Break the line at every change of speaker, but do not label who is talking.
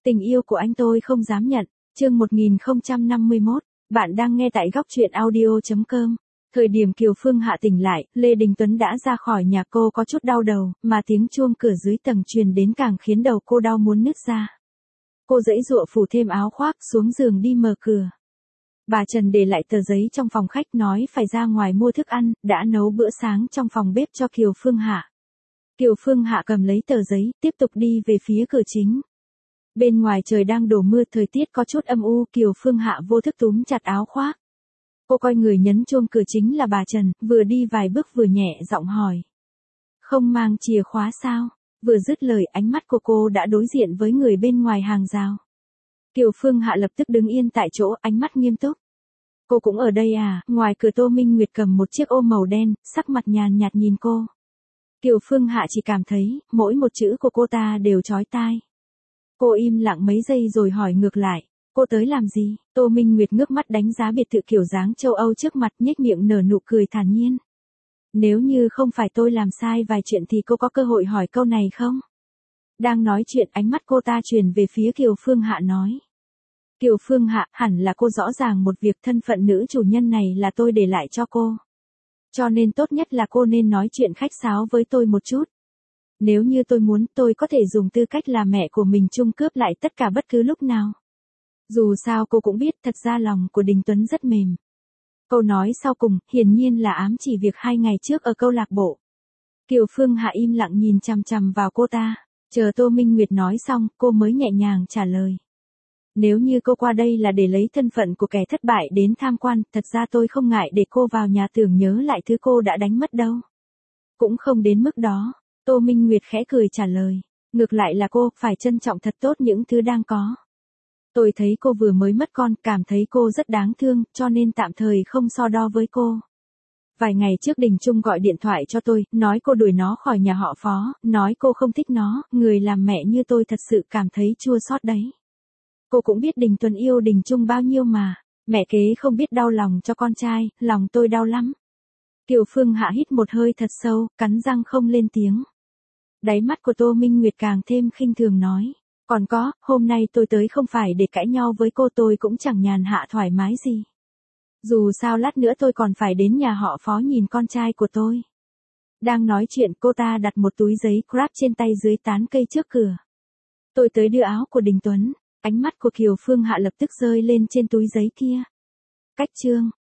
Tình yêu của anh tôi không dám nhận. Chương 1051, bạn đang nghe tại góc truyện audio.com. Thời điểm Kiều Phương Hạ tỉnh lại, Lê Đình Tuấn đã ra khỏi nhà, cô có chút đau đầu, mà tiếng chuông cửa dưới tầng truyền đến càng khiến đầu cô đau muốn nứt ra. Cô giãy giụa phủ thêm áo khoác xuống giường đi mở cửa. Bà Trần để lại tờ giấy trong phòng khách nói phải ra ngoài mua thức ăn, đã nấu bữa sáng trong phòng bếp cho Kiều Phương Hạ. Kiều Phương Hạ cầm lấy tờ giấy, tiếp tục đi về phía cửa chính. Bên ngoài trời đang đổ mưa, thời tiết có chút âm u, Kiều Phương Hạ vô thức túm chặt áo khoác. Cô coi người nhấn chuông cửa chính là bà Trần, vừa đi vài bước vừa nhẹ giọng hỏi. Không mang chìa khóa sao? Vừa dứt lời, ánh mắt của cô đã đối diện với người bên ngoài hàng rào. Kiều Phương Hạ lập tức đứng yên tại chỗ, ánh mắt nghiêm túc. Cô cũng ở đây à? Ngoài cửa Tô Minh Nguyệt cầm một chiếc ô màu đen, sắc mặt nhàn nhạt nhìn cô. Kiều Phương Hạ chỉ cảm thấy, mỗi một chữ của cô ta đều chói tai. Cô im lặng mấy giây rồi hỏi ngược lại, cô tới làm gì? Tô Minh Nguyệt ngước mắt đánh giá biệt thự kiểu dáng châu Âu trước mặt, nhếch miệng nở nụ cười thản nhiên. Nếu như không phải tôi làm sai vài chuyện thì cô có cơ hội hỏi câu này không? Đang nói chuyện, ánh mắt cô ta chuyển về phía Kiều Phương Hạ nói. Kiều Phương Hạ, hẳn là cô rõ ràng một việc, thân phận nữ chủ nhân này là tôi để lại cho cô. Cho nên tốt nhất là cô nên nói chuyện khách sáo với tôi một chút. Nếu như tôi muốn, tôi có thể dùng tư cách là mẹ của mình chung cướp lại tất cả bất cứ lúc nào. Dù sao cô cũng biết, thật ra lòng của Đình Tuấn rất mềm. Câu nói sau cùng, hiển nhiên là ám chỉ việc 2 ngày trước ở câu lạc bộ. Kiều Phương Hạ im lặng nhìn chằm chằm vào cô ta, chờ Tô Minh Nguyệt nói xong, cô mới nhẹ nhàng trả lời. Nếu như cô qua đây là để lấy thân phận của kẻ thất bại đến tham quan, thật ra tôi không ngại để cô vào nhà tưởng nhớ lại thứ cô đã đánh mất đâu. Cũng không đến mức đó, Tô Minh Nguyệt khẽ cười trả lời. Ngược lại là cô phải trân trọng thật tốt những thứ đang có. Tôi thấy cô vừa mới mất con, cảm thấy cô rất đáng thương, cho nên tạm thời không so đo với cô. Vài ngày trước Đình Trung gọi điện thoại cho tôi, nói cô đuổi nó khỏi nhà họ Phó, nói cô không thích nó, người làm mẹ như tôi thật sự cảm thấy chua xót đấy. Cô cũng biết Đình Tuấn yêu Đình Trung bao nhiêu mà, mẹ kế không biết đau lòng cho con trai, lòng tôi đau lắm. Kiều Phương Hạ hít một hơi thật sâu, cắn răng không lên tiếng. Đáy mắt của Tô Minh Nguyệt càng thêm khinh thường nói. Còn có, hôm nay tôi tới không phải để cãi nhau với cô, tôi cũng chẳng nhàn hạ thoải mái gì. Dù sao lát nữa tôi còn phải đến nhà họ Phó nhìn con trai của tôi. Đang nói chuyện, cô ta đặt một túi giấy Grab trên tay dưới tán cây trước cửa. Tôi tới đưa áo của Đình Tuấn. Ánh mắt của Kiều Phương Hạ lập tức rơi lên trên túi giấy kia. Cách chương